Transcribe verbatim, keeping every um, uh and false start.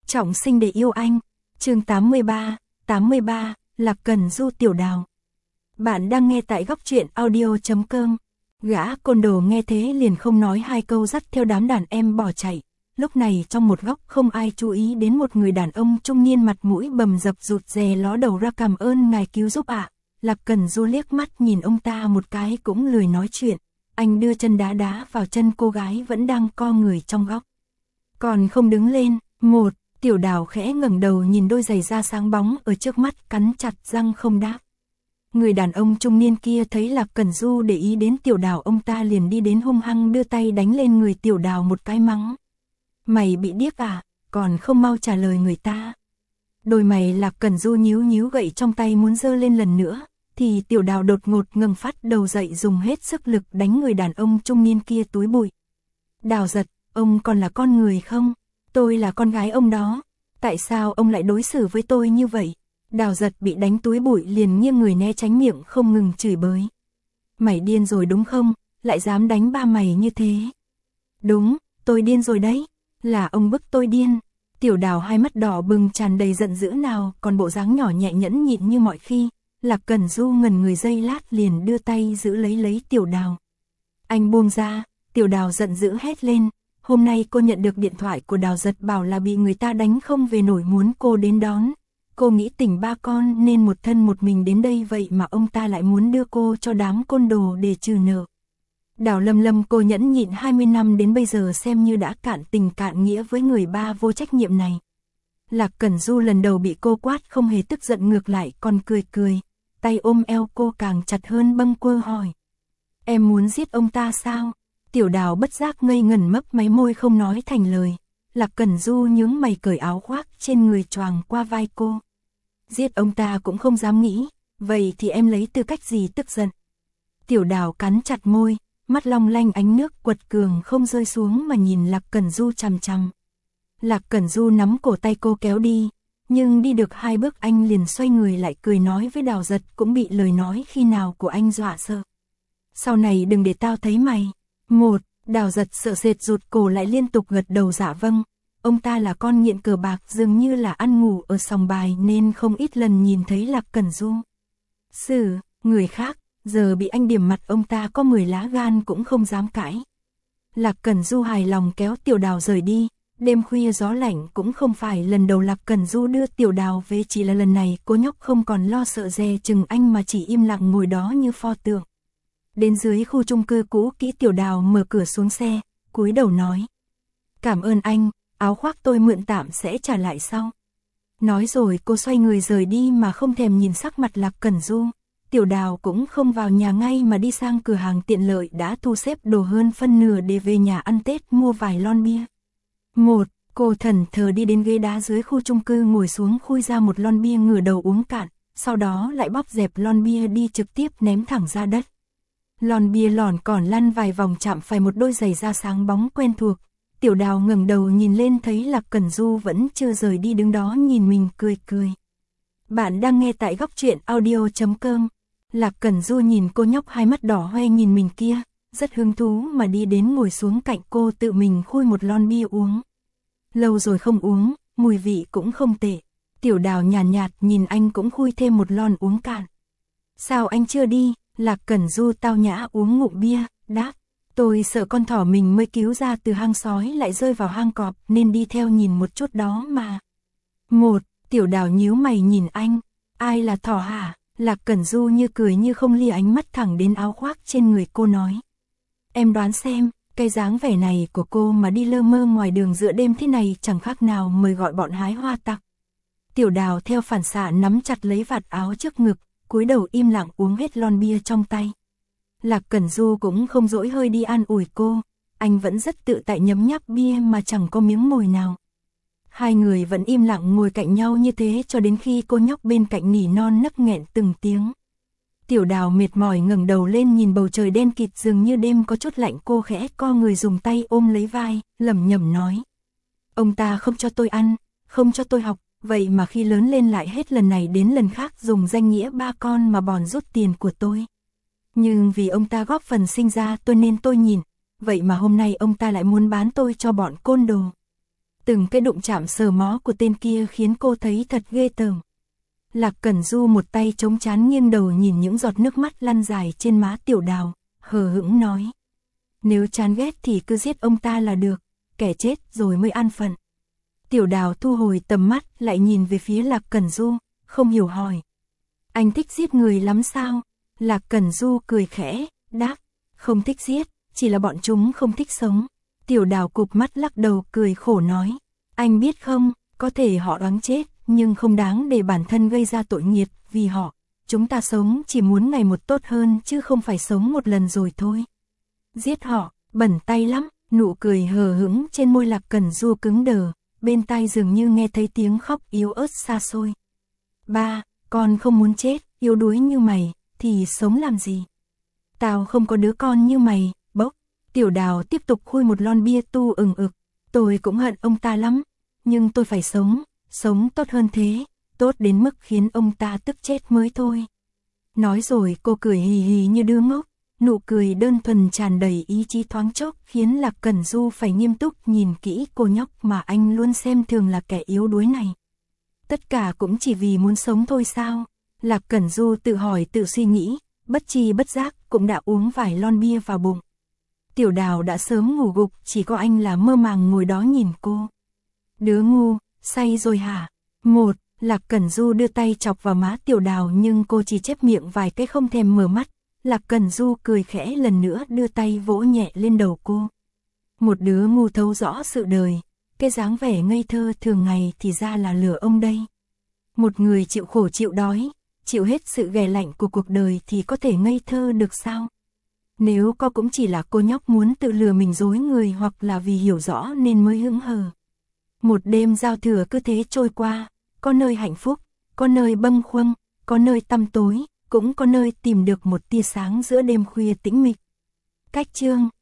Trọng sinh để yêu anh. Chương tám mươi ba, tám mươi ba, Lạc Cần Du Tiểu Đào. Bạn đang nghe tại góc truyện audio chấm com. Gã côn đồ nghe thế liền không nói hai câu dắt theo đám đàn em bỏ chạy. Lúc này trong một góc không ai chú ý đến một người đàn ông trung niên mặt mũi bầm dập rụt rè ló đầu ra cảm ơn ngài cứu giúp ạ. À. Lạc Cần Du liếc mắt nhìn ông ta một cái cũng lười nói chuyện. Anh đưa chân đá đá vào chân cô gái vẫn đang co người trong góc. Còn không đứng lên. Một, Tiểu Đào khẽ ngẩng đầu nhìn đôi giày da sáng bóng ở trước mắt, cắn chặt răng không đáp. Người đàn ông trung niên kia thấy Lạc Cần Du để ý đến Tiểu Đào, ông ta liền đi đến hung hăng đưa tay đánh lên người Tiểu Đào một cái mắng. Mày bị điếc à, còn không mau trả lời người ta. Đôi mày Lạc Cần Du nhíu nhíu gậy trong tay muốn giơ lên lần nữa, thì Tiểu Đào đột ngột ngẩng phát đầu dậy dùng hết sức lực đánh người đàn ông trung niên kia túi bụi. Đào Giật, ông còn là con người không? Tôi là con gái ông đó. Tại sao ông lại đối xử với tôi như vậy? Đào Giật bị đánh túi bụi liền nghiêng người né tránh, miệng không ngừng chửi bới. Mày điên rồi đúng không? Lại dám đánh ba mày như thế? Đúng, tôi điên rồi đấy. Là ông bức tôi điên. Tiểu Đào hai mắt đỏ bừng tràn đầy giận dữ, nào còn bộ dáng nhỏ nhẹ nhẫn nhịn như mọi khi. Lạc Cần Du ngần người giây lát liền đưa tay giữ lấy lấy Tiểu Đào. Anh buông ra. Tiểu Đào giận dữ hét lên. Hôm nay cô nhận được điện thoại của Đào Giật bảo là bị người ta đánh không về nổi, muốn cô đến đón. Cô nghĩ tỉnh ba con nên một thân một mình đến đây, vậy mà ông ta lại muốn đưa cô cho đám côn đồ để trừ nợ. Đào Lâm Lâm, cô nhẫn nhịn hai mươi năm đến bây giờ xem như đã cạn tình cạn nghĩa với người ba vô trách nhiệm này. Lạc Cần Du lần đầu bị cô quát không hề tức giận, ngược lại còn cười cười, tay ôm eo cô càng chặt hơn, bâng quơ hỏi. Em muốn giết ông ta sao? Tiểu Đào bất giác ngây ngẩn mấp máy môi không nói thành lời. Lạc Cần Du nhướng mày cởi áo khoác trên người choàng qua vai cô. Giết ông ta cũng không dám nghĩ, vậy thì em lấy tư cách gì tức giận? Tiểu Đào cắn chặt môi, mắt long lanh ánh nước quật cường không rơi xuống mà nhìn Lạc Cần Du chằm chằm. Lạc Cần Du nắm cổ tay cô kéo đi, nhưng đi được hai bước anh liền xoay người lại cười nói với Đào Giật, cũng bị lời nói khi nào của anh dọa sợ. Sau này đừng để tao thấy mày. Một, Đào Giật sợ sệt rụt cổ lại liên tục gật đầu dạ vâng. Ông ta là con nghiện cờ bạc, dường như là ăn ngủ ở sòng bài nên không ít lần nhìn thấy Lạc Cần Du xử người khác, giờ bị anh điểm mặt ông ta có mười lá gan cũng không dám cãi. Lạc Cần Du hài lòng kéo Tiểu Đào rời đi. Đêm khuya gió lạnh cũng không phải lần đầu Lạc Cần Du đưa Tiểu Đào về, chỉ là lần này cô nhóc không còn lo sợ dè chừng anh mà chỉ im lặng ngồi đó như pho tượng. Đến dưới khu chung cư cũ kỹ, Tiểu Đào mở cửa xuống xe, cúi đầu nói. Cảm ơn anh, áo khoác tôi mượn tạm sẽ trả lại sau. Nói rồi cô xoay người rời đi mà không thèm nhìn sắc mặt Lạc Cần Du. Tiểu Đào cũng không vào nhà ngay mà đi sang cửa hàng tiện lợi đã thu xếp đồ hơn phân nửa để về nhà ăn Tết mua vài lon bia. Một, cô thần thờ đi đến ghế đá dưới khu chung cư ngồi xuống khui ra một lon bia, ngửa đầu uống cạn, sau đó lại bóp dẹp lon bia đi trực tiếp ném thẳng ra đất. Lon bia lòn còn lăn vài vòng chạm phải một đôi giày da sáng bóng quen thuộc. Tiểu Đào ngẩng đầu nhìn lên thấy Lạc Cần Du vẫn chưa rời đi, đứng đó nhìn mình cười cười. Bạn đang nghe tại góc truyện audio chấm com. Lạc Cần Du nhìn cô nhóc hai mắt đỏ hoe nhìn mình kia, rất hứng thú mà đi đến ngồi xuống cạnh cô, tự mình khui một lon bia uống. Lâu rồi không uống, mùi vị cũng không tệ. Tiểu Đào nhàn nhạt, nhạt nhìn anh cũng khui thêm một lon uống cạn. Sao anh chưa đi? Lạc Cần Du tao nhã uống ngụm bia, đáp. Tôi sợ con thỏ mình mới cứu ra từ hang sói lại rơi vào hang cọp nên đi theo nhìn một chút đó mà. Một, Tiểu Đào nhíu mày nhìn anh. Ai là thỏ hả? Lạc Cần Du như cười như không, lia ánh mắt thẳng đến áo khoác trên người cô nói. Em đoán xem, cái dáng vẻ này của cô mà đi lơ mơ ngoài đường giữa đêm thế này chẳng khác nào mời gọi bọn hái hoa tặc. Tiểu Đào theo phản xạ nắm chặt lấy vạt áo trước ngực, cúi đầu im lặng uống hết lon bia trong tay. Lạc Cần Du cũng không dỗi hơi đi an ủi cô, anh vẫn rất tự tại nhấm nháp bia mà chẳng có miếng mồi nào. Hai người vẫn im lặng ngồi cạnh nhau như thế cho đến khi cô nhóc bên cạnh nỉ non nấc nghẹn từng tiếng. Tiểu Đào mệt mỏi ngẩng đầu lên nhìn bầu trời đen kịt dường như đêm có chút lạnh, cô khẽ co người dùng tay ôm lấy vai, lẩm nhẩm nói. Ông ta không cho tôi ăn, không cho tôi học, vậy mà khi lớn lên lại hết lần này đến lần khác dùng danh nghĩa ba con mà bòn rút tiền của tôi. Nhưng vì ông ta góp phần sinh ra tôi nên tôi nhìn, vậy mà hôm nay ông ta lại muốn bán tôi cho bọn côn đồ. Từng cái đụng chạm sờ mó của tên kia khiến cô thấy thật ghê tởm. Lạc Cẩn Du một tay chống trán nghiêng đầu nhìn những giọt nước mắt lăn dài trên má Tiểu Đào, hờ hững nói. Nếu chán ghét thì cứ giết ông ta là được, kẻ chết rồi mới an phận. Tiểu Đào thu hồi tầm mắt lại nhìn về phía Lạc Cẩn Du, không hiểu hỏi. Anh thích giết người lắm sao? Lạc Cẩn Du cười khẽ, đáp. Không thích giết, chỉ là bọn chúng không thích sống. Tiểu Đào cụp mắt lắc đầu cười khổ nói. Anh biết không, có thể họ đoán chết, nhưng không đáng để bản thân gây ra tội nghiệp vì họ. Chúng ta sống chỉ muốn ngày một tốt hơn chứ không phải sống một lần rồi thôi. Giết họ, bẩn tay lắm, nụ cười hờ hững trên môi Lạc Cẩn Du cứng đờ, bên tai dường như nghe thấy tiếng khóc yếu ớt xa xôi. Ba, con không muốn chết, yếu đuối như mày, thì sống làm gì? Tao không có đứa con như mày, bốc. Tiểu Đào tiếp tục khui một lon bia tu ừng ực. Tôi cũng hận ông ta lắm, nhưng tôi phải sống, sống tốt hơn thế, tốt đến mức khiến ông ta tức chết mới thôi. Nói rồi cô cười hì hì như đứa ngốc, nụ cười đơn thuần tràn đầy ý chí thoáng chốc khiến Lạc Cẩn Du phải nghiêm túc nhìn kỹ cô nhóc mà anh luôn xem thường là kẻ yếu đuối này. Tất cả cũng chỉ vì muốn sống thôi sao? Lạc Cẩn Du tự hỏi tự suy nghĩ, bất tri bất giác cũng đã uống vài lon bia vào bụng. Tiểu Đào đã sớm ngủ gục, chỉ có anh là mơ màng ngồi đó nhìn cô. Đứa ngu, say rồi hả? Một, Lạc Cẩn Du đưa tay chọc vào má Tiểu Đào nhưng cô chỉ chép miệng vài cái không thèm mở mắt. Lạc Cẩn Du cười khẽ lần nữa đưa tay vỗ nhẹ lên đầu cô. Một đứa ngu thấu rõ sự đời, cái dáng vẻ ngây thơ thường ngày thì ra là lừa ông đây. Một người chịu khổ chịu đói, chịu hết sự ghẻ lạnh của cuộc đời thì có thể ngây thơ được sao? Nếu có cũng chỉ là cô nhóc muốn tự lừa mình dối người hoặc là vì hiểu rõ nên mới hững hờ. Một đêm giao thừa cứ thế trôi qua, có nơi hạnh phúc, có nơi bâng khuâng, có nơi tăm tối, cũng có nơi tìm được một tia sáng giữa đêm khuya tĩnh mịch. Cách chương